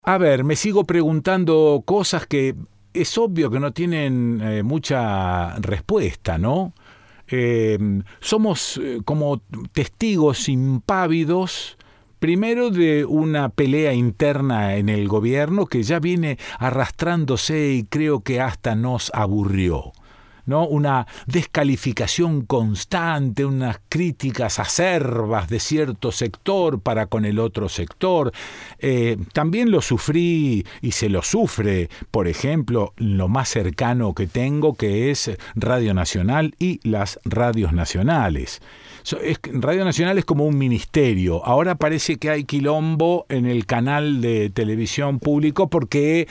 A ver, me sigo preguntando cosas que es obvio que no tienen mucha respuesta, ¿no? Eh, Somos como testigos impávidos. Primero de una pelea interna en el gobierno que ya viene arrastrándose y creo que hasta nos aburrió, ¿no? Una descalificación constante, unas críticas acerbas de cierto sector para con el otro sector. También lo sufrí y se lo sufre, por ejemplo, lo más cercano que tengo, que es Radio Nacional y las radios nacionales. Radio Nacional es como un ministerio. Ahora parece que hay quilombo en el canal de televisión público porque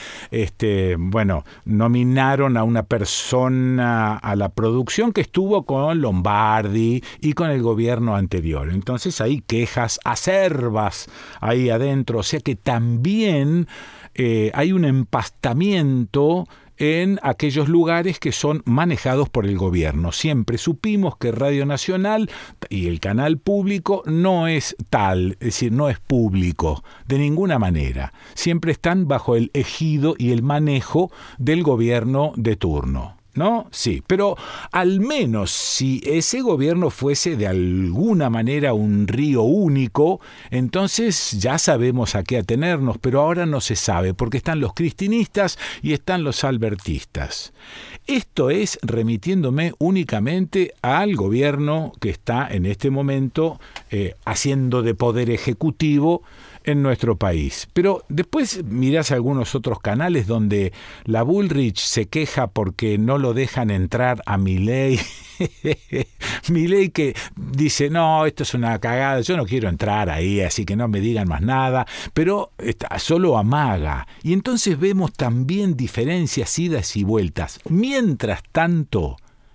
nominaron a una persona a la producción que estuvo con Lombardi y con el gobierno anterior. Entonces hay quejas acerbas ahí adentro. O sea que también hay un empastamiento en aquellos lugares que son manejados por el gobierno. Siempre supimos que Radio Nacional y el canal público no es tal, es decir, no es público, de ninguna manera. Siempre están bajo el ejido y el manejo del gobierno de turno, ¿no? Sí, pero al menos si ese gobierno fuese de alguna manera un río único, entonces ya sabemos a qué atenernos, pero ahora no se sabe, porque están los cristinistas y están los albertistas. Esto es remitiéndome únicamente al gobierno que está en este momento haciendo de poder ejecutivo en nuestro país. Pero después mirás algunos otros canales donde la Bullrich se queja porque no lo dejan entrar a Milei. Milei que dice, no, esto es una cagada, yo no quiero entrar ahí, así que no me digan más nada, pero solo amaga. Y entonces vemos también diferencias, idas y vueltas. Mientras tanto,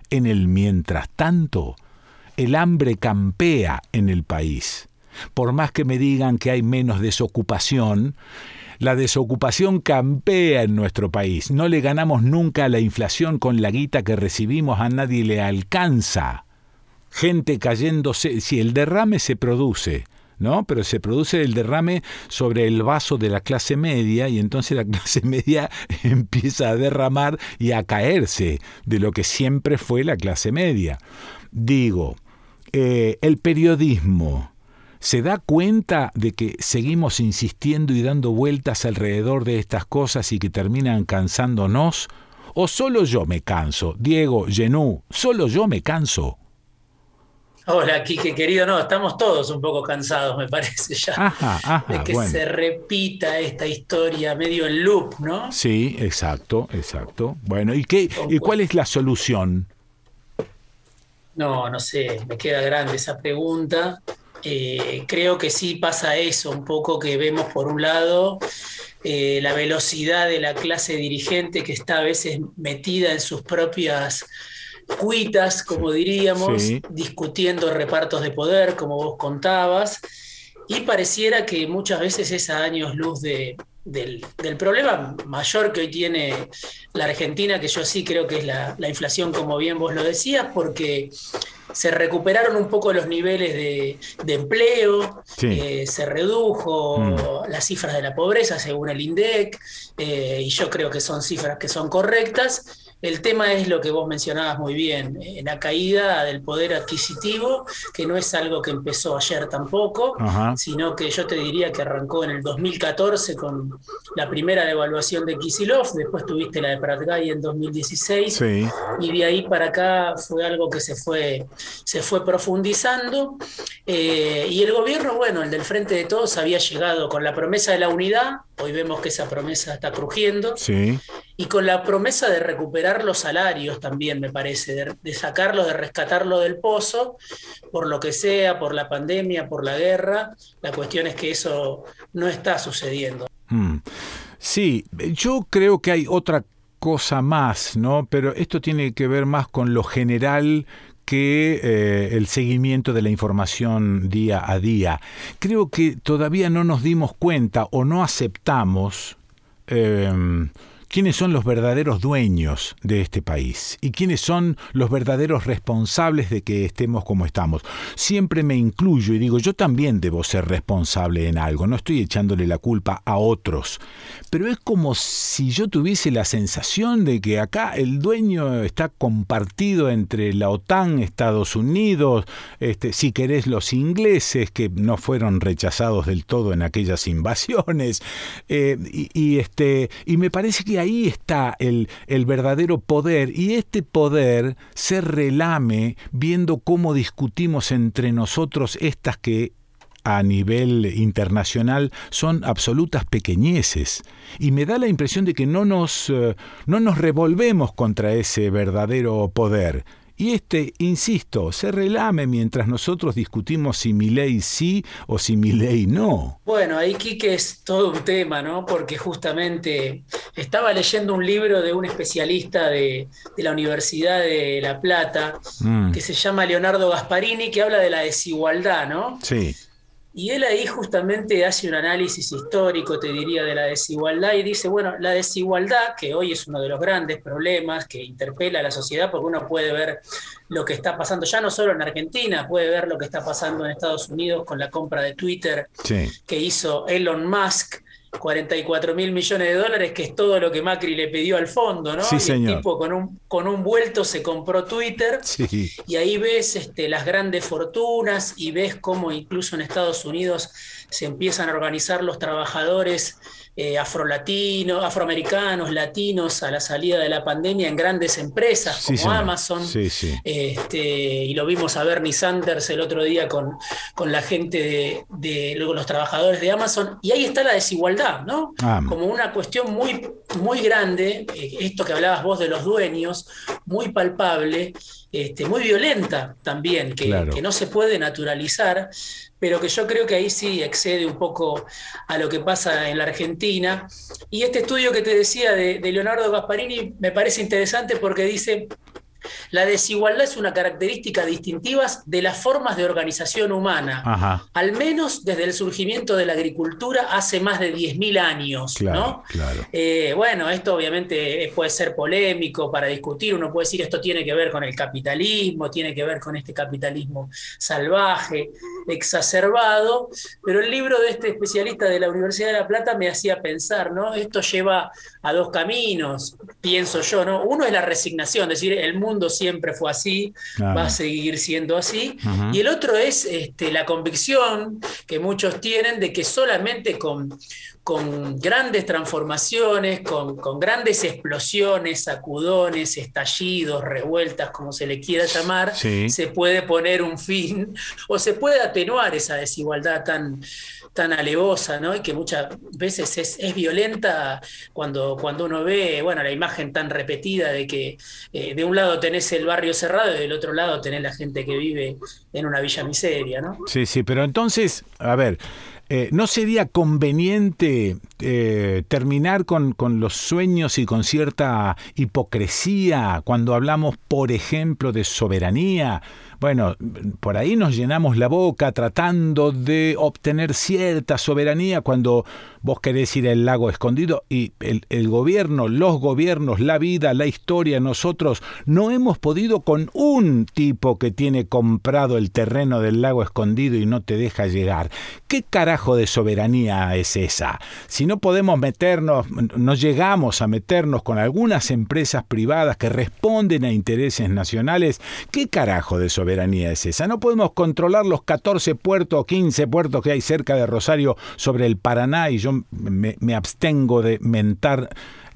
el hambre campea en el país. Por más que me digan que hay menos desocupación, la desocupación campea en nuestro país. No le ganamos nunca a la inflación con la guita que recibimos, a nadie le alcanza. Gente cayéndose, si el derrame se produce, ¿no? Pero se produce el derrame sobre el vaso de la clase media y entonces la clase media empieza a derramar y a caerse de lo que siempre fue la clase media. Digo, el periodismo ¿se da cuenta de que seguimos insistiendo y dando vueltas alrededor de estas cosas y que terminan cansándonos? ¿O solo yo me canso? Diego, Genú, ¿solo yo me canso? Hola, Quique, querido, no, estamos todos un poco cansados, me parece ya, de que Bueno. se repita esta historia medio en loop, ¿no? Sí, exacto. Bueno, ¿y cuál es la solución? No, no sé, me queda grande esa pregunta. Creo que sí pasa eso, un poco que vemos por un lado la velocidad de la clase dirigente que está a veces metida en sus propias cuitas, como diríamos, Sí. discutiendo repartos de poder, como vos contabas, y pareciera que muchas veces es a años luz del problema mayor que hoy tiene la Argentina, que yo sí creo que es la inflación, como bien vos lo decías, porque se recuperaron un poco los niveles de empleo, Sí. se Mm. redujo las cifras de la pobreza según el INDEC, y yo creo que son cifras que son correctas. El tema es lo que vos mencionabas muy bien, la caída del poder adquisitivo, que no es algo que empezó ayer tampoco, Ajá. sino que yo te diría que arrancó en el 2014 con la primera devaluación de Kicillof, después tuviste la de Pratgay en 2016, Sí. y de ahí para acá fue algo que se fue profundizando, y el gobierno, bueno, el del Frente de Todos había llegado con la promesa de la unidad, hoy vemos que esa promesa está crujiendo, Sí. y con la promesa de recuperar los salarios también, me parece, de sacarlo, de rescatarlo del pozo, por lo que sea, por la pandemia, por la guerra. La cuestión es que eso no está sucediendo. Mm. Sí, yo creo que hay otra cosa más, ¿no? Pero esto tiene que ver más con lo general que el seguimiento de la información día a día. Creo que todavía no nos dimos cuenta o no aceptamos quiénes son los verdaderos dueños de este país y quiénes son los verdaderos responsables de que estemos como estamos. Siempre me incluyo y digo, yo también debo ser responsable en algo, no estoy echándole la culpa a otros, pero es como si yo tuviese la sensación de que acá el dueño está compartido entre la OTAN, Estados Unidos, si querés los ingleses que no fueron rechazados del todo en aquellas invasiones, y me parece que ahí está el verdadero poder, y este poder se relame viendo cómo discutimos entre nosotros estas que a nivel internacional son absolutas pequeñeces, y me da la impresión de que no nos revolvemos contra ese verdadero poder. Y insisto, se relame mientras nosotros discutimos si Milei sí o si Milei no. Bueno, ahí, Quique, es todo un tema, ¿no? Porque justamente estaba leyendo un libro de un especialista de la Universidad de La Plata, que se llama Leonardo Gasparini, que habla de la desigualdad, ¿no? Sí. Y él ahí justamente hace un análisis histórico, te diría, de la desigualdad y dice, bueno, la desigualdad, que hoy es uno de los grandes problemas que interpela a la sociedad, porque uno puede ver lo que está pasando, ya no solo en Argentina, puede ver lo que está pasando en Estados Unidos con la compra de Twitter, sí, que hizo Elon Musk, 44.000 millones de dólares, que es todo lo que Macri le pidió al fondo, ¿no? Sí, y el tipo con un vuelto se compró Twitter, sí, y ahí ves las grandes fortunas y ves cómo incluso en Estados Unidos se empiezan a organizar los trabajadores afroamericanos, latinos, a la salida de la pandemia en grandes empresas como sí, Amazon. Sí, sí. Y lo vimos a Bernie Sanders el otro día con la gente de los trabajadores de Amazon, y ahí está la desigualdad, ¿no? Como una cuestión muy, muy grande, esto que hablabas vos de los dueños, muy palpable, muy violenta también, claro, que no se puede naturalizar, pero que yo creo que ahí sí excede un poco a lo que pasa en la Argentina. Y este estudio que te decía de Leonardo Gasparini me parece interesante porque dice: la desigualdad es una característica distintiva de las formas de organización humana, ajá, al menos desde el surgimiento de la agricultura hace más de 10.000 años, claro, ¿no? Claro. Bueno, esto obviamente puede ser polémico para discutir, uno puede decir esto tiene que ver con el capitalismo, tiene que ver con este capitalismo salvaje, exacerbado, pero el libro de este especialista de la Universidad de La Plata me hacía pensar, ¿no? Esto lleva a dos caminos, pienso yo, ¿no? Uno es la resignación, es decir, el mundo siempre fue así, va a seguir siendo así, uh-huh, y el otro es la convicción que muchos tienen de que solamente con grandes transformaciones, con grandes explosiones, sacudones, estallidos, revueltas, como se le quiera llamar, sí, se puede poner un fin o se puede atenuar esa desigualdad tan alevosa, ¿no? Y que muchas veces es violenta cuando uno ve, bueno, la imagen tan repetida de que de un lado tenés el barrio cerrado y del otro lado tenés la gente que vive en una villa miseria, ¿no? Sí, sí, pero entonces, a ver, ¿no sería conveniente terminar con los sueños y con cierta hipocresía cuando hablamos, por ejemplo, de soberanía? Bueno, por ahí nos llenamos la boca tratando de obtener cierta soberanía cuando vos querés ir al lago escondido y el gobierno, los gobiernos, la vida, la historia, nosotros no hemos podido con un tipo que tiene comprado el terreno del lago escondido y no te deja llegar. ¿Qué carajo de soberanía es esa? Si no podemos meternos, no llegamos a meternos con algunas empresas privadas que responden a intereses nacionales, ¿qué carajo de soberanía es esa? No podemos controlar los 14 puertos o 15 puertos que hay cerca de Rosario sobre el Paraná, y yo me abstengo de mentar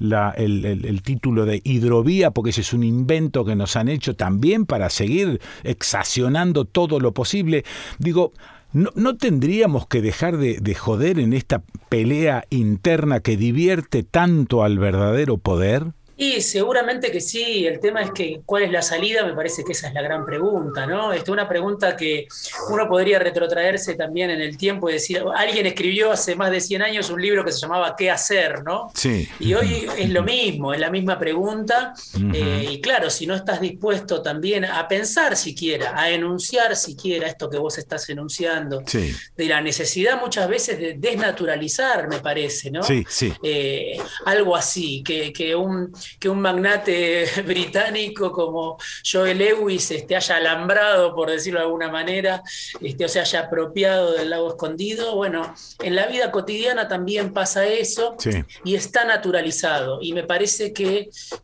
el título de hidrovía, porque ese es un invento que nos han hecho también para seguir exaccionando todo lo posible. Digo, ¿no tendríamos que dejar de joder en esta pelea interna que divierte tanto al verdadero poder? Y seguramente que sí, el tema es que ¿cuál es la salida? Me parece que esa es la gran pregunta, ¿no? Una pregunta que uno podría retrotraerse también en el tiempo y decir, alguien escribió hace más de 100 años un libro que se llamaba ¿Qué hacer?, ¿no? Sí. Y hoy es lo mismo, es la misma pregunta, y claro, si no estás dispuesto también a pensar siquiera, a enunciar siquiera esto que vos estás enunciando, Sí. de la necesidad muchas veces de desnaturalizar, me parece, ¿no? Sí, sí. Algo así, que un magnate británico como Joe Lewis haya alambrado, por decirlo de alguna manera, o se haya apropiado del lago escondido. Bueno, en la vida cotidiana también pasa eso, Sí. y está naturalizado. Y me parece que,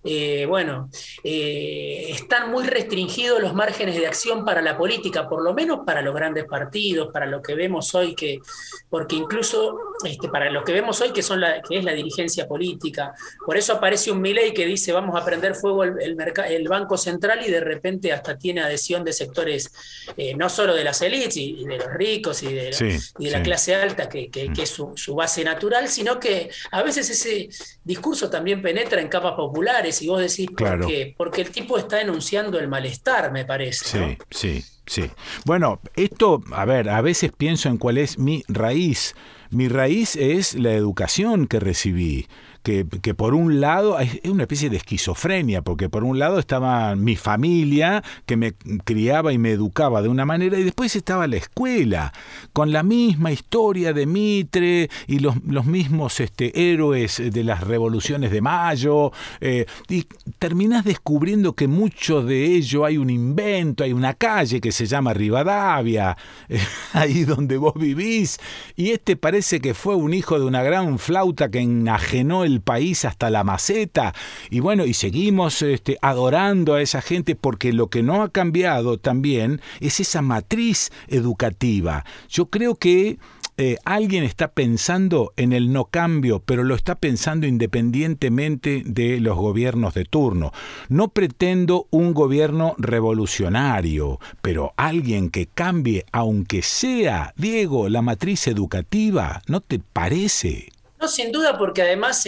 están muy restringidos los márgenes de acción para la política, por lo menos para los grandes partidos, para lo que vemos hoy, porque incluso para lo que vemos hoy, que es la dirigencia política. Por eso aparece un Milei que dice vamos a prender fuego el Banco Central, y de repente hasta tiene adhesión de sectores, no solo de las élites y de los ricos y de la clase alta, que es su base natural, sino que a veces ese discurso también penetra en capas populares, y vos decís, ¿por qué? Porque el tipo está enunciando el malestar, me parece, ¿no? Sí. Bueno, esto, a ver, a veces pienso en cuál es mi raíz. Mi raíz es la educación que recibí. Que por un lado es una especie de esquizofrenia, porque por un lado estaba mi familia, que me criaba y me educaba de una manera, y después estaba la escuela, con la misma historia de Mitre y los mismos héroes de las revoluciones de Mayo, y terminás descubriendo que mucho de ello hay un invento, hay una calle que se llama Rivadavia, ahí donde vos vivís, y parece que fue un hijo de una gran flauta que enajenó el país hasta la maceta, y bueno, y seguimos adorando a esa gente, porque lo que no ha cambiado también es esa matriz educativa. Yo creo que alguien está pensando en el no cambio, pero lo está pensando independientemente de los gobiernos de turno. No pretendo un gobierno revolucionario, pero alguien que cambie, aunque sea, Diego, la matriz educativa, ¿no te parece? No, sin duda, porque además,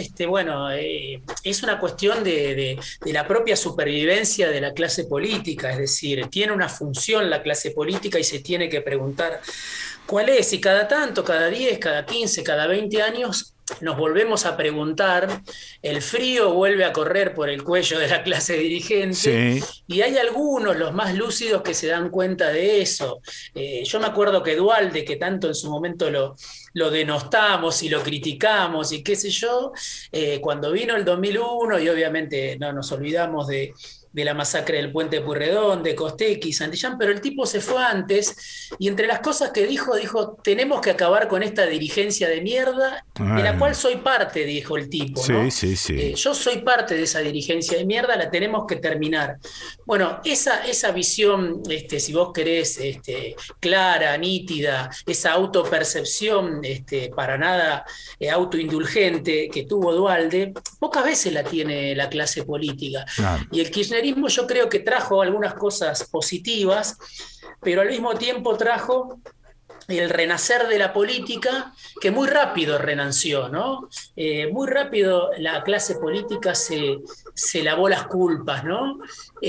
es una cuestión de la propia supervivencia de la clase política, es decir, tiene una función la clase política y se tiene que preguntar cuál es, y cada tanto, cada 10, cada 15, cada 20 años nos volvemos a preguntar, el frío vuelve a correr por el cuello de la clase dirigente, y hay algunos, los más lúcidos, que se dan cuenta de eso. Yo me acuerdo que Duhalde, que tanto en su momento lo denostamos y lo criticamos y qué sé yo, cuando vino el 2001, y obviamente no nos olvidamos de la masacre del Puente Pueyrredón, de Costequi, Santillán, pero el tipo se fue antes, y entre las cosas que dijo, tenemos que acabar con esta dirigencia de mierda, de la cual soy parte, dijo el tipo, ¿no? Sí. Yo soy parte de esa dirigencia de mierda, la tenemos que terminar. Bueno, esa visión, si vos querés, clara, nítida, esa autopercepción, para nada autoindulgente, que tuvo Duhalde, pocas veces la tiene la clase política. Y el kirchnerismo, yo creo que trajo algunas cosas positivas, pero al mismo tiempo trajo el renacer de la política, que muy rápido renació, ¿no? Muy rápido la clase política se lavó las culpas, ¿no?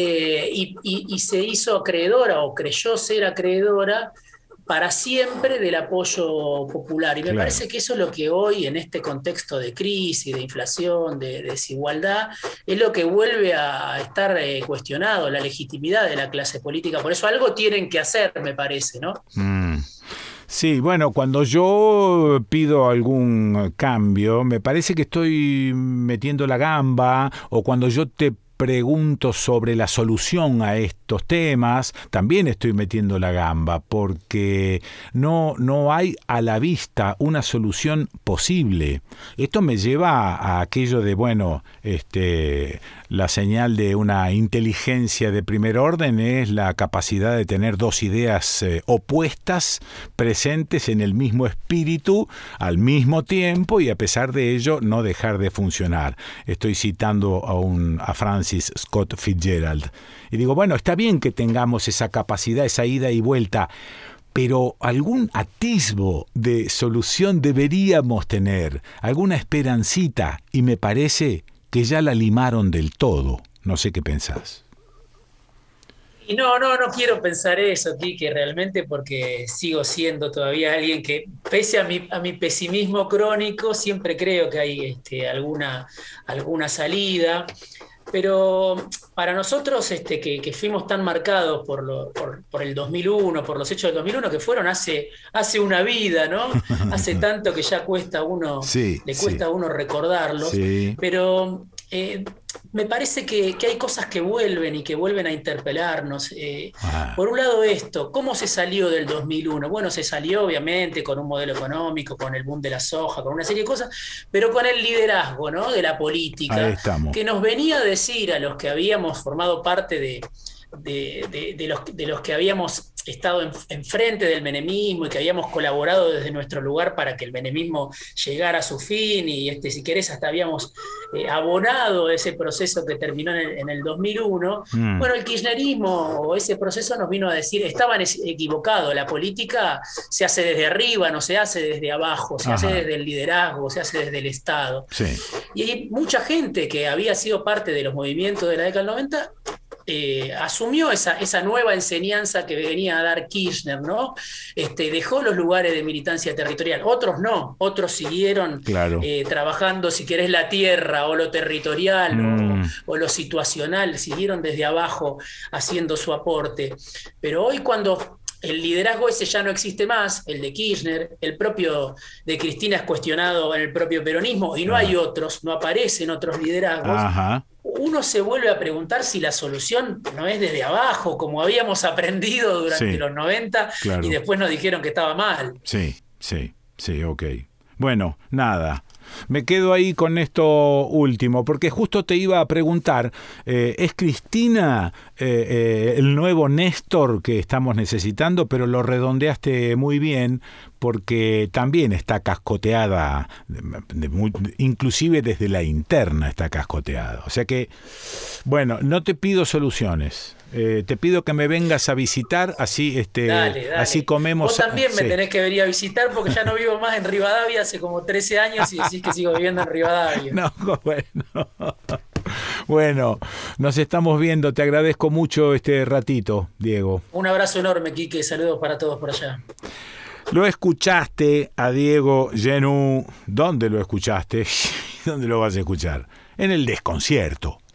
Y se hizo acreedora, o creyó ser acreedora, para siempre, del apoyo popular. Y me parece que eso es lo que hoy, en este contexto de crisis, de inflación, de desigualdad, es lo que vuelve a estar cuestionado, la legitimidad de la clase política. Por eso algo tienen que hacer, me parece, ¿no? Sí, bueno, cuando yo pido algún cambio, me parece que estoy metiendo la gamba, o cuando yo te pregunto sobre la solución a estos temas, también estoy metiendo la gamba, porque no hay a la vista una solución posible. Esto me lleva a aquello de, la señal de una inteligencia de primer orden es la capacidad de tener dos ideas opuestas presentes en el mismo espíritu al mismo tiempo, y a pesar de ello no dejar de funcionar. Estoy citando a Francis Scott Fitzgerald. Y digo, bueno, está bien que tengamos esa capacidad, esa ida y vuelta, pero algún atisbo de solución deberíamos tener, alguna esperancita, y me parece que ya la limaron del todo. No sé qué pensás. Y no quiero pensar eso, Quique, realmente, porque sigo siendo todavía alguien que, pese a mi pesimismo crónico, siempre creo que hay alguna salida. Pero para nosotros que fuimos tan marcados por el 2001, por los hechos del 2001, que fueron hace una vida, ¿no? Hace tanto que ya Sí, le sí, cuesta a uno recordarlos, sí. pero me parece que hay cosas que vuelven y que vuelven a interpelarnos. Ah, Por un lado esto, ¿cómo se salió del 2001? Bueno, se salió obviamente con un modelo económico, con el boom de la soja, con una serie de cosas, pero con el liderazgo, ¿no? De la ahí política, estamos. que nos venía a decir a los que habíamos formado parte de los que habíamos estado enfrente del menemismo y que habíamos colaborado desde nuestro lugar para que el menemismo llegara a su fin y si querés hasta habíamos abonado ese proceso que terminó en el 2001. Mm, Bueno, el kirchnerismo o ese proceso nos vino a decir, estaban equivocados, la política se hace desde arriba, no se hace desde abajo, se hace ajá, desde el liderazgo, se hace desde el Estado. sí. Y hay mucha gente que había sido parte de los movimientos de la década del 90 asumió esa nueva enseñanza que venía a dar Kirchner, ¿no? Dejó los lugares de militancia territorial, otros no, otros siguieron Claro. trabajando, si querés, la tierra o lo territorial Mm, o lo situacional, siguieron desde abajo haciendo su aporte. Pero hoy cuando el liderazgo ese ya no existe más, el de Kirchner, el propio de Cristina es cuestionado en el propio peronismo y no hay ah, otros, no aparecen otros liderazgos, ajá, uno se vuelve a preguntar si la solución no es desde abajo, como habíamos aprendido durante sí, los 90 y claro. después nos dijeron que estaba mal. Sí, sí, sí, ok. Bueno, nada. Me quedo ahí con esto último, porque justo te iba a preguntar, ¿es Cristina el nuevo Néstor que estamos necesitando? Pero lo redondeaste muy bien, porque también está cascoteada, inclusive desde la interna está cascoteada. O sea que, bueno, no te pido soluciones. Te pido que me vengas a visitar, así Dale. así comemos. Vos también me Sí. tenés que venir a visitar porque ya no vivo más en Rivadavia hace como 13 años y decís que sigo viviendo en Rivadavia. No, bueno. Bueno, nos estamos viendo. Te agradezco mucho este ratito, Diego. Un abrazo enorme, Quique. Saludos para todos por allá. Lo escuchaste a Diego Genú. ¿Dónde lo escuchaste? ¿Dónde lo vas a escuchar? En el desconcierto.